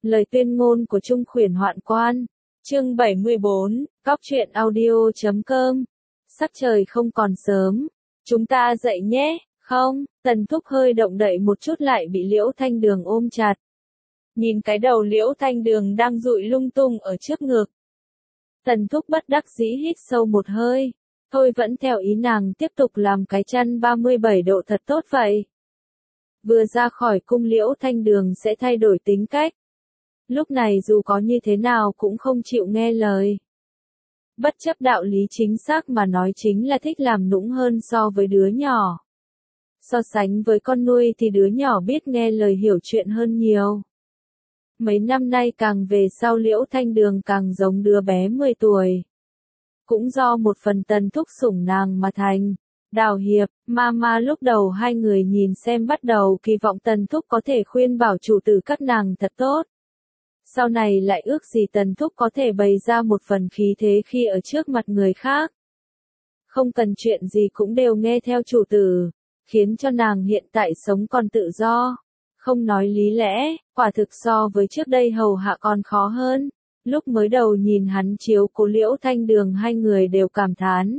Lời tuyên ngôn của Trung Khuyển Hoạn Quan. Chương 74, Góc truyện audio.com. Sắc trời không còn sớm. Chúng ta dậy nhé, không? Tần Thúc hơi động đậy một chút lại bị Liễu Thanh Đường ôm chặt. Nhìn cái đầu Liễu Thanh Đường đang dụi lung tung ở trước ngực. Tần Thúc bất đắc dĩ hít sâu một hơi. Thôi vẫn theo ý nàng tiếp tục làm cái chăn 37 độ thật tốt vậy. Vừa ra khỏi cung Liễu Thanh Đường sẽ thay đổi tính cách. Lúc này dù có như thế nào cũng không chịu nghe lời. Bất chấp đạo lý chính xác mà nói chính là thích làm nũng hơn so với đứa nhỏ. So sánh với con nuôi thì đứa nhỏ biết nghe lời hiểu chuyện hơn nhiều. Mấy năm nay càng về sau Liễu Thanh Đường càng giống đứa bé 10 tuổi. Cũng do một phần Tần Thúc sủng nàng mà thành. Đào Hiệp, Mama lúc đầu hai người nhìn xem bắt đầu kỳ vọng Tần Thúc có thể khuyên bảo chủ tử các nàng thật tốt. Sau này lại ước gì Tần Thúc có thể bày ra một phần khí thế khi ở trước mặt người khác. Không cần chuyện gì cũng đều nghe theo chủ tử, khiến cho nàng hiện tại sống còn tự do. Không nói lý lẽ, quả thực so với trước đây hầu hạ còn khó hơn. Lúc mới đầu nhìn hắn chiếu cố Liễu Thanh Đường hai người đều cảm thán.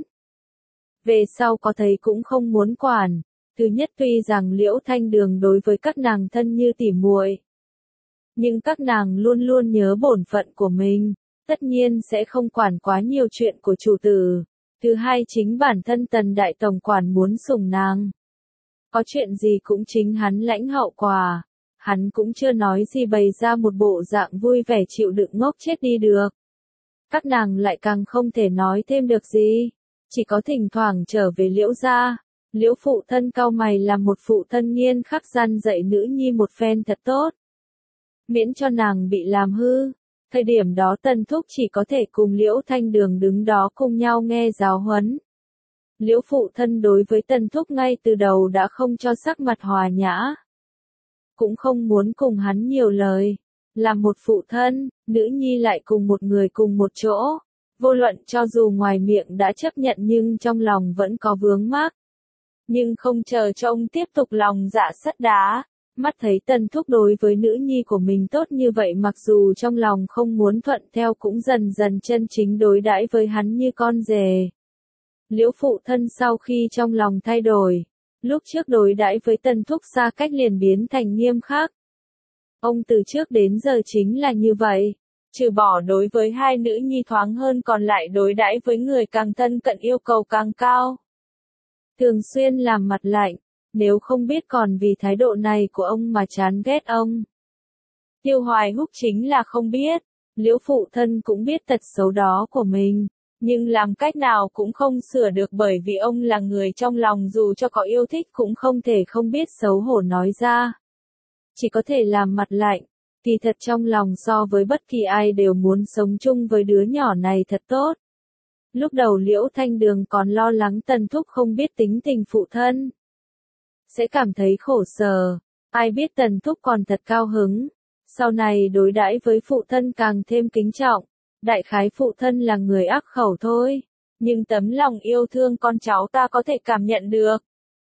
Về sau có thấy cũng không muốn quản. Thứ nhất tuy rằng Liễu Thanh Đường đối với các nàng thân như tỉ muội, nhưng các nàng luôn luôn nhớ bổn phận của mình, tất nhiên sẽ không quản quá nhiều chuyện của chủ tử. Thứ hai chính bản thân Tần Đại Tổng quản muốn sủng nàng. Có chuyện gì cũng chính hắn lãnh hậu quả. Hắn cũng chưa nói gì bày ra một bộ dạng vui vẻ chịu đựng ngốc chết đi được. Các nàng lại càng không thể nói thêm được gì. Chỉ có thỉnh thoảng trở về Liễu gia. Liễu phụ thân cau mày làm một phụ thân nghiêm khắc gian dạy nữ nhi một phen thật tốt. Miễn cho nàng bị làm hư. Thời điểm đó Tần Thúc chỉ có thể cùng Liễu Thanh Đường đứng đó cùng nhau nghe giáo huấn. Liễu phụ thân đối với Tần Thúc ngay từ đầu đã không cho sắc mặt hòa nhã. Cũng không muốn cùng hắn nhiều lời. Làm một phụ thân, nữ nhi lại cùng một người cùng một chỗ. Vô luận cho dù ngoài miệng đã chấp nhận nhưng trong lòng vẫn có vướng mắc. Nhưng không chờ cho ông tiếp tục lòng dạ sắt đá. Mắt thấy Tần Thúc đối với nữ nhi của mình tốt như vậy mặc dù trong lòng không muốn thuận theo cũng dần dần chân chính đối đãi với hắn như con rể. Liễu phụ thân sau khi trong lòng thay đổi, lúc trước đối đãi với Tần Thúc xa cách liền biến thành nghiêm khắc. Ông từ trước đến giờ chính là như vậy, trừ bỏ đối với hai nữ nhi thoáng hơn còn lại đối đãi với người càng thân cận yêu cầu càng cao. Thường xuyên làm mặt lạnh. Nếu không biết còn vì thái độ này của ông mà chán ghét ông. Tiêu Hoài Húc chính là không biết. Liễu phụ thân cũng biết tật xấu đó của mình. Nhưng làm cách nào cũng không sửa được bởi vì ông là người trong lòng dù cho có yêu thích cũng không thể không biết xấu hổ nói ra. Chỉ có thể làm mặt lạnh. Kỳ thật trong lòng so với bất kỳ ai đều muốn sống chung với đứa nhỏ này thật tốt. Lúc đầu Liễu Thanh Đường còn lo lắng Tần Thúc không biết tính tình phụ thân. Sẽ cảm thấy khổ sở, ai biết Tần Thúc còn thật cao hứng. Sau này đối đãi với phụ thân càng thêm kính trọng, đại khái phụ thân là người ác khẩu thôi, nhưng tấm lòng yêu thương con cháu ta có thể cảm nhận được.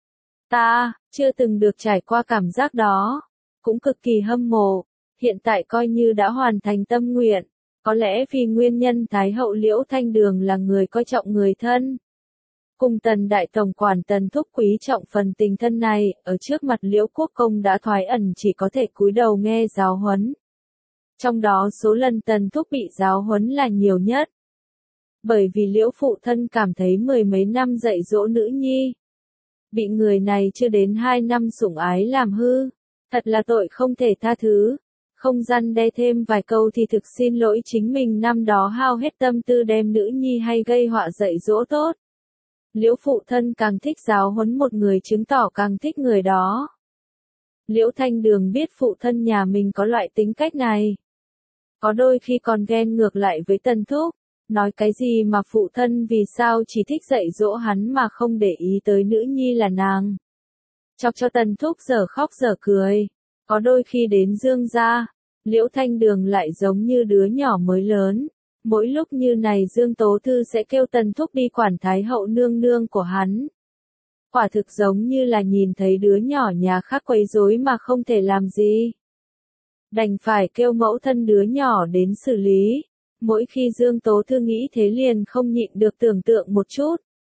Ta, chưa từng được trải qua cảm giác đó, cũng cực kỳ hâm mộ, hiện tại coi như đã hoàn thành tâm nguyện, có lẽ vì nguyên nhân Thái hậu Liễu Thanh Đường là người coi trọng người thân. Cùng Tần Đại Tổng quản Tần Thúc quý trọng phần tình thân này, ở trước mặt Liễu Quốc Công đã thoái ẩn chỉ có thể cúi đầu nghe giáo huấn. Trong đó số lần Tần Thúc bị giáo huấn là nhiều nhất. Bởi vì Liễu phụ thân cảm thấy mười mấy năm dạy dỗ nữ nhi. Bị người này chưa đến 2 năm sủng ái làm hư. Thật là tội không thể tha thứ. Không răn đe thêm vài câu thì thực xin lỗi chính mình năm đó hao hết tâm tư đem nữ nhi hay gây họa dạy dỗ tốt. Liễu phụ thân càng thích giáo huấn một người chứng tỏ càng thích người đó. Liễu Thanh Đường biết phụ thân nhà mình có loại tính cách này. Có đôi khi còn ghen ngược lại với Tần Thúc, nói cái gì mà phụ thân vì sao chỉ thích dạy dỗ hắn mà không để ý tới nữ nhi là nàng. Chọc cho Tần Thúc giờ khóc giờ cười. Có đôi khi đến Dương gia, Liễu Thanh Đường lại giống như đứa nhỏ mới lớn. Mỗi lúc như này Dương Tố Thư sẽ kêu Tần Thúc đi quản Thái hậu nương nương của hắn. Quả thực giống như là nhìn thấy đứa nhỏ nhà khác quấy rối mà không thể làm gì. đành phải kêu mẫu thân đứa nhỏ đến xử lý. Mỗi khi Dương Tố Thư nghĩ thế liền không nhịn được tưởng tượng một chút.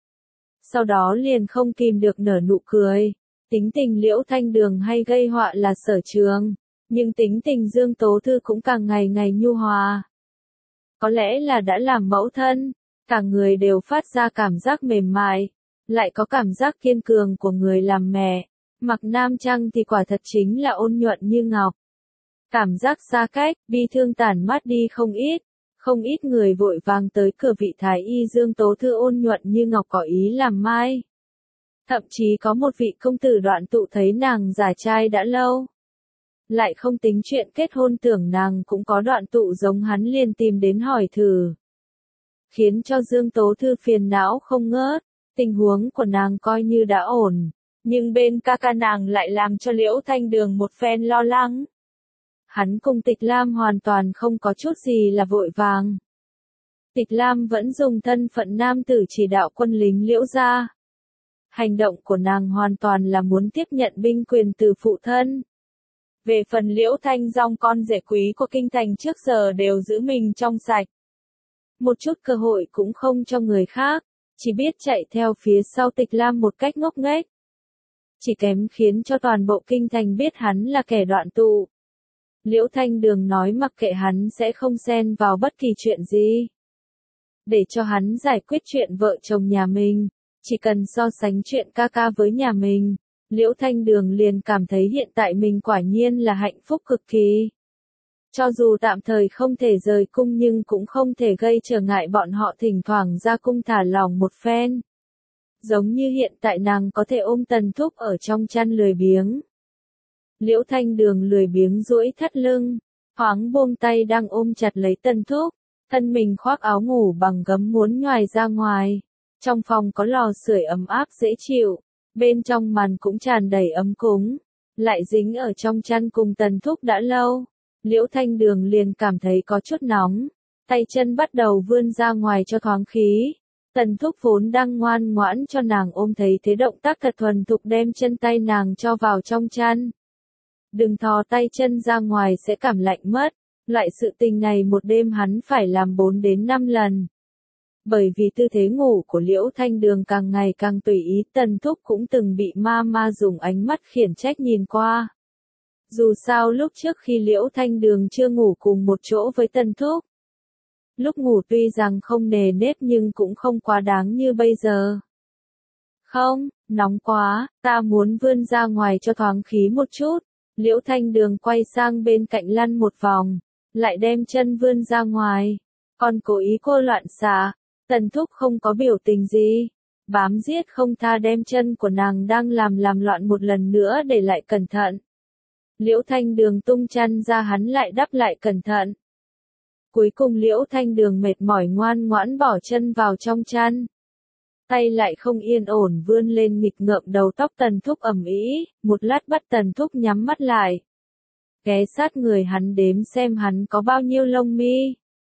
Sau đó liền không kìm được nở nụ cười. Tính tình Liễu Thanh Đường hay gây họa là sở trường, nhưng tính tình Dương Tố Thư cũng càng ngày ngày nhu hòa. Có lẽ là đã làm mẫu thân, cả người đều phát ra cảm giác mềm mại, lại có cảm giác kiên cường của người làm mẹ. Mặc nam trang thì quả thật chính là ôn nhuận như ngọc. Cảm giác xa cách, bi thương tản mát đi không ít người vội vàng tới cửa vị thái y Dương Tố Thư ôn nhuận như ngọc có ý làm mai. Thậm chí có một vị công tử Đoạn Tụ thấy nàng giả trai đã lâu. Lại không tính chuyện kết hôn tưởng nàng cũng có Đoạn Tụ giống hắn liền tìm đến hỏi thử. Khiến cho Dương Tố Thư phiền não không ngớt, tình huống của nàng coi như đã ổn. Nhưng bên ca ca nàng lại làm cho Liễu Thanh Đường một phen lo lắng. Hắn cùng Tịch Lam hoàn toàn không có chút gì là vội vàng. Tịch Lam vẫn dùng thân phận nam tử chỉ đạo quân lính Liễu gia. Hành động của nàng hoàn toàn là muốn tiếp nhận binh quyền từ phụ thân. Về phần Liễu Thanh Dong con rể quý của kinh thành trước giờ đều giữ mình trong sạch. Một chút cơ hội cũng không cho người khác, chỉ biết chạy theo phía sau Tịch Lam một cách ngốc nghếch. Chỉ kém khiến cho toàn bộ kinh thành biết hắn là kẻ Đoạn Tụ. Liễu Thanh Đường nói mặc kệ hắn sẽ không xen vào bất kỳ chuyện gì. Để cho hắn giải quyết chuyện vợ chồng nhà mình, chỉ cần so sánh chuyện ca ca với nhà mình, Liễu Thanh Đường liền cảm thấy hiện tại mình quả nhiên là hạnh phúc cực kỳ. Cho dù tạm thời không thể rời cung nhưng cũng không thể gây trở ngại bọn họ thỉnh thoảng ra cung thả lỏng một phen. Giống như hiện tại nàng có thể ôm Tần Thúc ở trong chăn lười biếng. Liễu Thanh Đường lười biếng duỗi thắt lưng, thoáng buông tay đang ôm chặt lấy Tần Thúc, thân mình khoác áo ngủ bằng gấm muốn nhoài ra ngoài. Trong phòng có lò sưởi ấm áp dễ chịu, bên trong màn cũng tràn đầy ấm cúng, lại dính ở trong chăn cùng Tần Thúc đã lâu. Liễu Thanh Đường liền cảm thấy có chút nóng, tay chân bắt đầu vươn ra ngoài cho thoáng khí. Tần Thúc vốn đang ngoan ngoãn cho nàng ôm thấy thế động tác thật thuần thục đem chân tay nàng cho vào trong chăn. Đừng thò tay chân ra ngoài sẽ cảm lạnh mất, loại sự tình này một đêm hắn phải làm 4 đến 5 lần. Bởi vì tư thế ngủ của Liễu Thanh Đường càng ngày càng tùy ý, Tần Thúc cũng từng bị ma dùng ánh mắt khiển trách nhìn qua. Dù sao lúc trước khi Liễu Thanh Đường chưa ngủ cùng một chỗ với Tần Thúc, lúc ngủ tuy rằng không nề nếp nhưng cũng không quá đáng như bây giờ. Không, nóng quá, ta muốn vươn ra ngoài cho thoáng khí một chút. Liễu Thanh Đường quay sang bên cạnh lăn một vòng, lại đem chân vươn ra ngoài. Còn cố ý cô loạn xạ, Tần Thúc không có biểu tình gì, bám giết không tha đem chân của nàng đang làm loạn một lần nữa để lại cẩn thận. Liễu Thanh Đường tung chăn ra hắn lại đắp lại cẩn thận. Cuối cùng Liễu Thanh Đường mệt mỏi ngoan ngoãn bỏ chân vào trong chăn. Tay lại không yên ổn vươn lên nghịch ngợm đầu tóc Tần Thúc ẩm ĩ, một lát bắt Tần Thúc nhắm mắt lại. Ghé sát người hắn đếm xem hắn có bao nhiêu lông mi.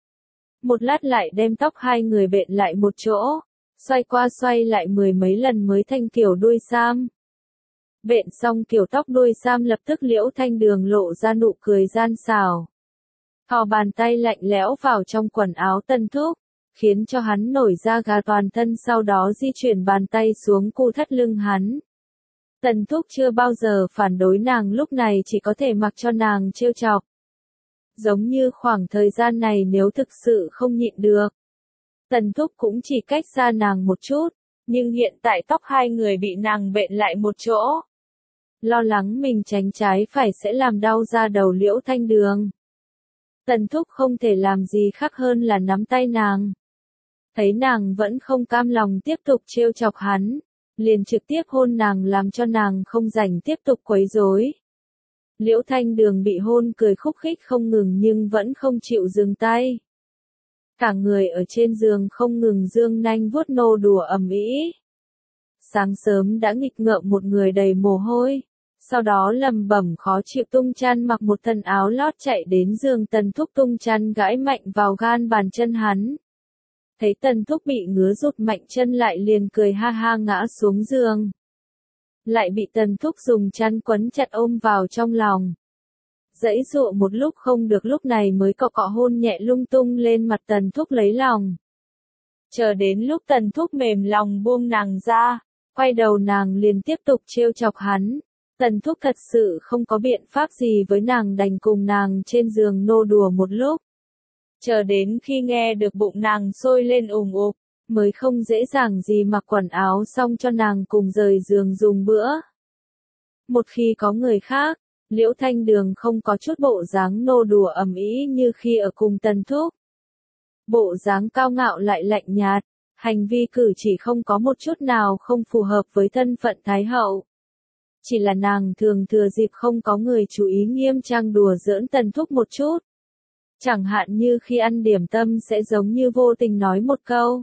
Một lát lại đem tóc hai người bện lại một chỗ, xoay qua xoay lại 10 mấy lần mới thành kiểu đuôi sam. Bện xong kiểu tóc đuôi sam lập tức Liễu Thanh Đường lộ ra nụ cười gian xảo. Thò bàn tay lạnh lẽo vào trong quần áo Tần Thúc, khiến cho hắn nổi da gà toàn thân, sau đó di chuyển bàn tay xuống cu thắt lưng hắn. Tần Thúc chưa bao giờ phản đối nàng, lúc này chỉ có thể mặc cho nàng trêu chọc. Giống như khoảng thời gian này nếu thực sự không nhịn được, Tần Thúc cũng chỉ cách xa nàng một chút, nhưng hiện tại tóc hai người bị nàng bện lại một chỗ. Lo lắng mình tránh trái phải sẽ làm đau da đầu Liễu Thanh Đường. Tần Thúc không thể làm gì khác hơn là nắm tay nàng. Thấy nàng vẫn không cam lòng tiếp tục trêu chọc hắn, liền trực tiếp hôn nàng làm cho nàng không rảnh tiếp tục quấy rối. Liễu Thanh Đường bị hôn cười khúc khích không ngừng nhưng vẫn không chịu dừng tay. Cả người ở trên giường không ngừng dương nanh vuốt nô đùa ầm ĩ. Sáng sớm đã nghịch ngợm một người đầy mồ hôi, sau đó lầm bẩm khó chịu tung chăn mặc một thân áo lót chạy đến giường Tần Thúc tung chăn gãi mạnh vào gan bàn chân hắn. Thấy Tần Thúc bị ngứa rụt mạnh chân lại liền cười ha ha ngã xuống giường. Lại bị Tần Thúc dùng chăn quấn chặt ôm vào trong lòng. Giãy giụa một lúc không được lúc này mới cọ cọ hôn nhẹ lung tung lên mặt Tần Thúc lấy lòng. Chờ đến lúc Tần Thúc mềm lòng buông nàng ra, quay đầu nàng liền tiếp tục trêu chọc hắn. Tần Thúc thật sự không có biện pháp gì với nàng, đành cùng nàng trên giường nô đùa một lúc. Chờ đến khi nghe được bụng nàng sôi lên ùng ục, mới không dễ dàng gì mặc quần áo xong cho nàng cùng rời giường dùng bữa. Một khi có người khác, Liễu Thanh Đường không có chút bộ dáng nô đùa ầm ĩ như khi ở cùng Tần Thúc. Bộ dáng cao ngạo lại lạnh nhạt, hành vi cử chỉ không có một chút nào không phù hợp với thân phận Thái hậu. Chỉ là nàng thường thừa dịp không có người chú ý nghiêm trang đùa giỡn Tần Thúc một chút. Chẳng hạn như khi ăn điểm tâm sẽ giống như vô tình nói một câu.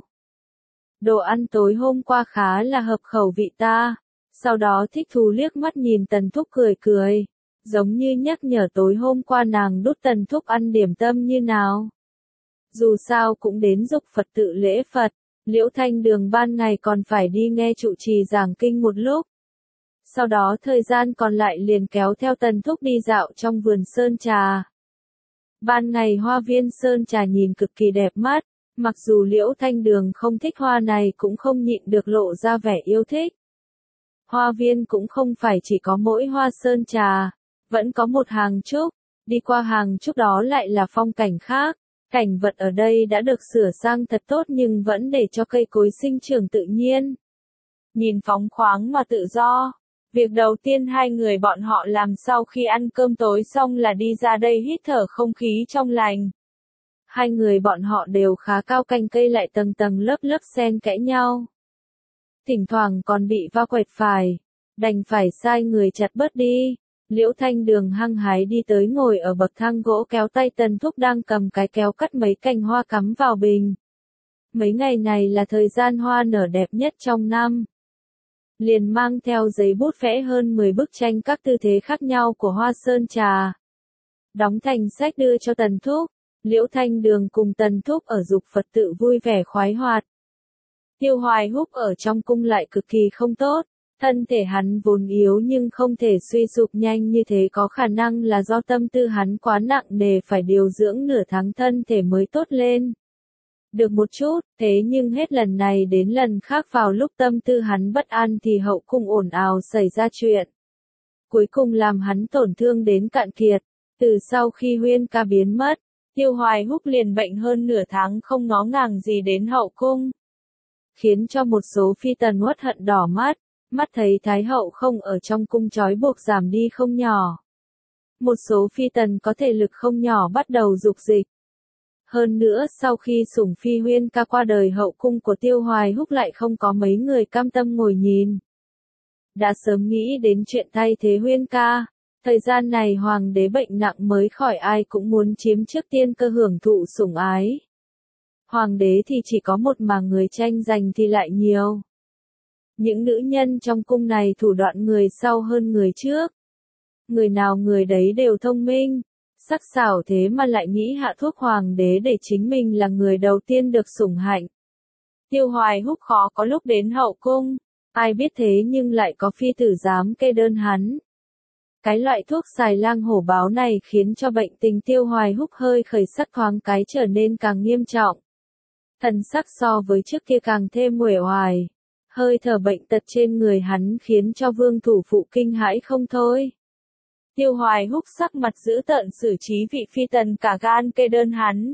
Đồ ăn tối hôm qua khá là hợp khẩu vị ta. Sau đó thích thú liếc mắt nhìn Tần Thúc cười cười. Giống như nhắc nhở tối hôm qua nàng đút Tần Thúc ăn điểm tâm như nào. Dù sao cũng đến dục Phật tự lễ Phật, Liễu Thanh Đường ban ngày còn phải đi nghe trụ trì giảng kinh một lúc. Sau đó thời gian còn lại liền kéo theo Tần Thúc đi dạo trong vườn sơn trà. Ban ngày hoa viên sơn trà nhìn cực kỳ đẹp mắt, mặc dù Liễu Thanh Đường không thích hoa này cũng không nhịn được lộ ra vẻ yêu thích. Hoa viên cũng không phải chỉ có mỗi hoa sơn trà, vẫn có một hàng trúc, đi qua hàng trúc đó lại là phong cảnh khác. Cảnh vật ở đây đã được sửa sang thật tốt nhưng vẫn để cho cây cối sinh trưởng tự nhiên. Nhìn phóng khoáng mà tự do. Việc đầu tiên hai người bọn họ làm sau khi ăn cơm tối xong là đi ra đây hít thở không khí trong lành. Hai người bọn họ đều khá cao, cành cây lại tầng tầng lớp lớp xen kẽ nhau. Thỉnh thoảng còn bị va quẹt phải, đành phải sai người chặt bớt đi. Liễu Thanh Đường hăng hái đi tới ngồi ở bậc thang gỗ, kéo tay Tần Thúc đang cầm cái kéo cắt mấy cành hoa cắm vào bình. Mấy ngày này là thời gian hoa nở đẹp nhất trong năm. Liền mang theo giấy bút vẽ hơn 10 bức tranh các tư thế khác nhau của hoa sơn trà. Đóng thành sách đưa cho Tần Thúc. Liễu Thanh Đường cùng Tần Thúc ở dục Phật tự vui vẻ khoái hoạt. Tiêu Hoài Húc ở trong cung lại cực kỳ không tốt. Thân thể hắn vốn yếu nhưng không thể suy sụp nhanh như thế, có khả năng là do tâm tư hắn quá nặng nề, phải điều dưỡng nửa tháng thân thể mới tốt lên. Được một chút, thế nhưng hết lần này đến lần khác vào lúc tâm tư hắn bất an thì hậu cung ồn ào xảy ra chuyện. Cuối cùng làm hắn tổn thương đến cạn kiệt. Từ sau khi Huyên ca biến mất, Tiêu Hoài Húc liền bệnh hơn nửa tháng không ngó ngàng gì đến hậu cung. Khiến cho một số phi tần uất hận đỏ mắt. Mắt thấy Thái hậu không ở trong cung trói buộc giảm đi không nhỏ. Một số phi tần có thể lực không nhỏ bắt đầu dục dịch. Hơn nữa sau khi sủng phi Huyên ca qua đời, hậu cung của Tiêu Hoài Húc lại không có mấy người cam tâm ngồi nhìn. Đã sớm nghĩ đến chuyện thay thế Huyên ca. Thời gian này hoàng đế bệnh nặng mới khỏi, ai cũng muốn chiếm trước tiên cơ hưởng thụ sủng ái. Hoàng đế thì chỉ có một mà người tranh giành thì lại nhiều. Những nữ nhân trong cung này thủ đoạn người sau hơn người trước. Người nào người đấy đều thông minh, sắc sảo, thế mà lại nghĩ hạ thuốc hoàng đế để chính mình là người đầu tiên được sủng hạnh. Tiêu Hoài Húc khó có lúc đến hậu cung, ai biết thế nhưng lại có phi tử dám kê đơn hắn. Cái loại thuốc xài lang hổ báo này khiến cho bệnh tình Tiêu Hoài Húc hơi khởi sắc thoáng cái trở nên càng nghiêm trọng. Thần sắc so với trước kia càng thêm uể oải. Hơi thở bệnh tật trên người hắn khiến cho vương thủ phụ kinh hãi không thôi. Tiêu Hoài Húc sắc mặt dữ tợn xử trí vị phi tần cả gan kê đơn hắn.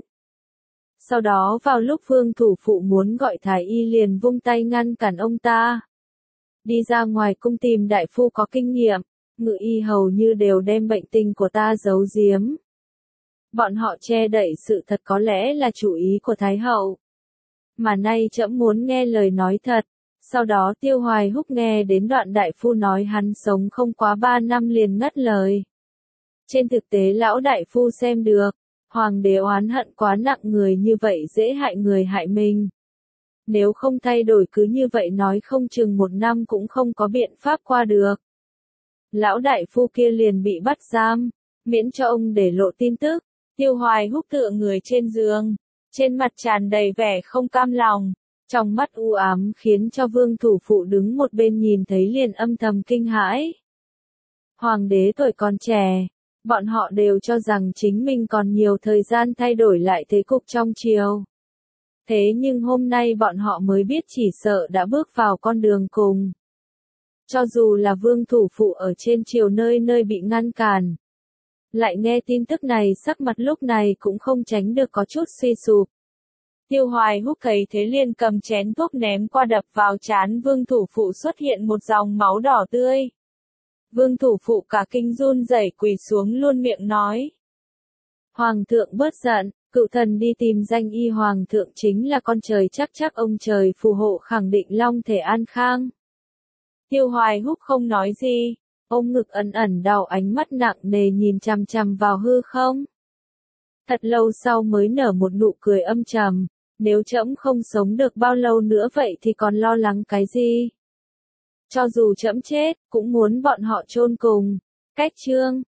Sau đó vào lúc vương thủ phụ muốn gọi thái y liền vung tay ngăn cản ông ta. Đi ra ngoài cung tìm đại phu có kinh nghiệm, ngự y hầu như đều đem bệnh tình của ta giấu giếm. Bọn họ che đậy sự thật có lẽ là chủ ý của Thái hậu. Mà nay trẫm muốn nghe lời nói thật. Sau đó Tiêu Hoài Húc nghe đến đoạn đại phu nói hắn sống không quá 3 năm liền ngắt lời. Trên thực tế lão đại phu xem được, hoàng đế oán hận quá nặng, người như vậy dễ hại người hại mình. Nếu không thay đổi cứ như vậy nói không chừng 1 năm cũng không có biện pháp qua được. Lão đại phu kia liền bị bắt giam, miễn cho ông để lộ tin tức. Tiêu Hoài Húc tựa người trên giường, trên mặt tràn đầy vẻ không cam lòng. Trong mắt u ám khiến cho vương thủ phụ đứng một bên nhìn thấy liền âm thầm kinh hãi. Hoàng đế tuổi còn trẻ, Bọn họ đều cho rằng chính mình còn nhiều thời gian thay đổi lại thế cục trong triều. Thế nhưng hôm nay bọn họ mới biết chỉ sợ đã bước vào con đường cùng. Cho dù là vương thủ phụ ở trên triều nơi nơi bị ngăn cản. Lại nghe tin tức này sắc mặt lúc này cũng không tránh được có chút suy sụp. Tiêu Hoài Húc thấy thế liền cầm chén thuốc ném qua đập vào trán vương thủ phụ xuất hiện một dòng máu đỏ tươi. Vương thủ phụ cả kinh run rẩy quỳ xuống luôn miệng nói. Hoàng thượng bớt giận, cựu thần đi tìm danh y hoàng thượng chính là con trời chắc ông trời phù hộ khẳng định long thể an khang. Tiêu Hoài Húc không nói gì, ôm ngực ẩn ẩn đau ánh mắt nặng nề nhìn chằm chằm vào hư không. Thật lâu sau mới nở một nụ cười âm trầm, nếu trẫm không sống được bao lâu nữa vậy thì còn lo lắng cái gì? Cho dù trẫm chết, cũng muốn bọn họ chôn cùng. Cách chương